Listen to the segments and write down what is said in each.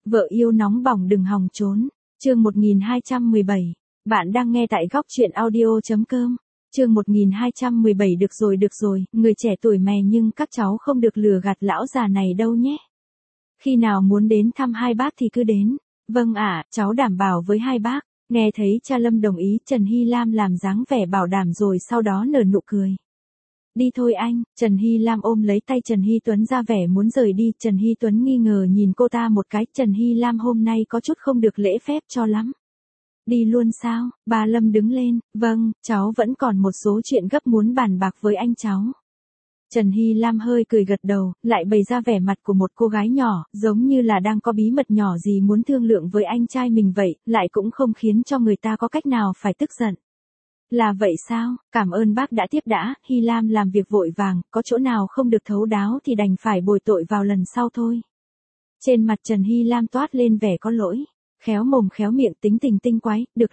Vợ yêu nóng bỏng đừng hòng trốn. Chương 1217. Bạn đang nghe tại góc truyện audio.com. Chương 1217. Được rồi, người trẻ tuổi mè nhưng các cháu không được lừa gạt lão già này đâu nhé. Khi nào muốn đến thăm hai bác thì cứ đến. Vâng ạ, cháu đảm bảo với hai bác. Nghe thấy cha Lâm đồng ý, Trần Hy Lam làm dáng vẻ bảo đảm rồi sau đó nở nụ cười. Đi thôi anh. Trần Hy Lam ôm lấy tay Trần Hy Tuấn ra vẻ muốn rời đi. Trần Hy Tuấn nghi ngờ nhìn cô ta một cái. Trần Hy Lam hôm nay có chút không được lễ phép cho lắm. Đi luôn sao? Bà Lâm đứng lên. Vâng, cháu vẫn còn một số chuyện gấp muốn bàn bạc với anh cháu. Trần Hy Lam hơi cười gật đầu, lại bày ra vẻ mặt của một cô gái nhỏ, giống như là đang có bí mật nhỏ gì muốn thương lượng với anh trai mình vậy, lại cũng không khiến cho người ta có cách nào phải tức giận. Là vậy sao? Cảm ơn bác đã tiếp đãi. Hy Lam làm việc vội vàng, có chỗ nào không được thấu đáo thì đành phải bồi tội vào lần sau thôi. Trên mặt Trần Hy Lam toát lên vẻ có lỗi, khéo mồm khéo miệng tính tình tinh quái, được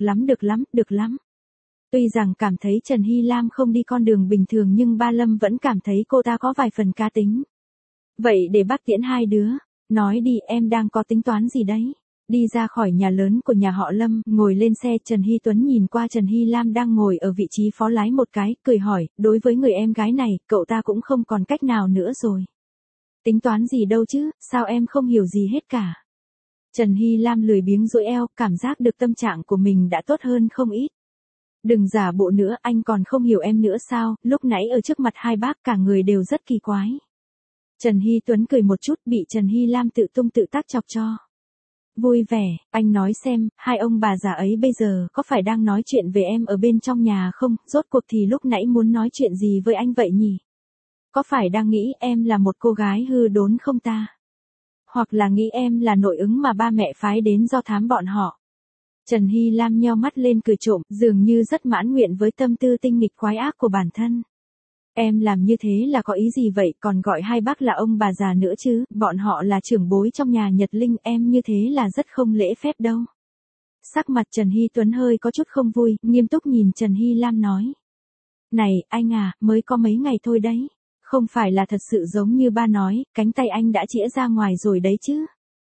lắm. Tuy rằng cảm thấy Trần Hy Lam không đi con đường bình thường nhưng ba Lâm vẫn cảm thấy cô ta có vài phần cá tính. Vậy để bác tiễn hai đứa. Nói đi, em đang có tính toán gì đấy? Đi ra khỏi nhà lớn của nhà họ Lâm, ngồi lên xe. Trần Hy Tuấn nhìn qua Trần Hy Lam đang ngồi ở vị trí phó lái một cái, cười hỏi, đối với người em gái này, cậu ta cũng không còn cách nào nữa rồi. Tính toán gì đâu chứ, sao em không hiểu gì hết cả. Trần Hy Lam lười biếng duỗi eo, cảm giác được tâm trạng của mình đã tốt hơn không ít. Đừng giả bộ nữa, anh còn không hiểu em nữa sao? Lúc nãy ở trước mặt hai bác cả người đều rất kỳ quái. Trần Hy Tuấn cười một chút, bị Trần Hy Lam tự tung tự tác chọc cho. Vui vẻ, anh nói xem, hai ông bà già ấy bây giờ có phải đang nói chuyện về em ở bên trong nhà không? Rốt cuộc thì lúc nãy muốn nói chuyện gì với anh vậy nhỉ? Có phải đang nghĩ em là một cô gái hư đốn không ta? Hoặc là nghĩ em là nội ứng mà ba mẹ phái đến do thám bọn họ? Trần Hy Lam nheo mắt lên cười trộm, dường như rất mãn nguyện với tâm tư tinh nghịch quái ác của bản thân. Em làm như thế là có ý gì vậy, còn gọi hai bác là ông bà già nữa chứ, bọn họ là trưởng bối trong nhà Nhật Linh, em như thế là rất không lễ phép đâu. Sắc mặt Trần Hy Tuấn hơi có chút không vui, nghiêm túc nhìn Trần Hy Lam nói. Này, anh à, mới có mấy ngày thôi đấy. Không phải là thật sự giống như ba nói, cánh tay anh đã chĩa ra ngoài rồi đấy chứ.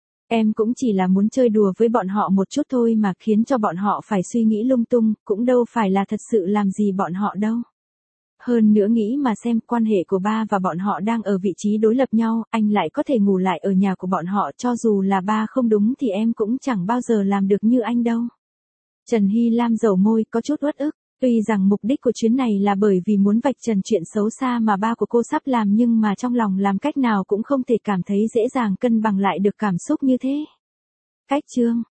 Em cũng chỉ là muốn chơi đùa với bọn họ một chút thôi mà khiến cho bọn họ phải suy nghĩ lung tung, cũng đâu phải là thật sự làm gì bọn họ đâu. Hơn nữa nghĩ mà xem, quan hệ của ba và bọn họ đang ở vị trí đối lập nhau, anh lại có thể ngủ lại ở nhà của bọn họ, cho dù là ba không đúng thì em cũng chẳng bao giờ làm được như anh đâu. Trần Hy Lam dầu môi, có chút uất ức. Tuy rằng mục đích của chuyến này là bởi vì muốn vạch trần chuyện xấu xa mà ba của cô sắp làm nhưng mà trong lòng làm cách nào cũng không thể cảm thấy dễ dàng cân bằng lại được cảm xúc như thế. Cách chương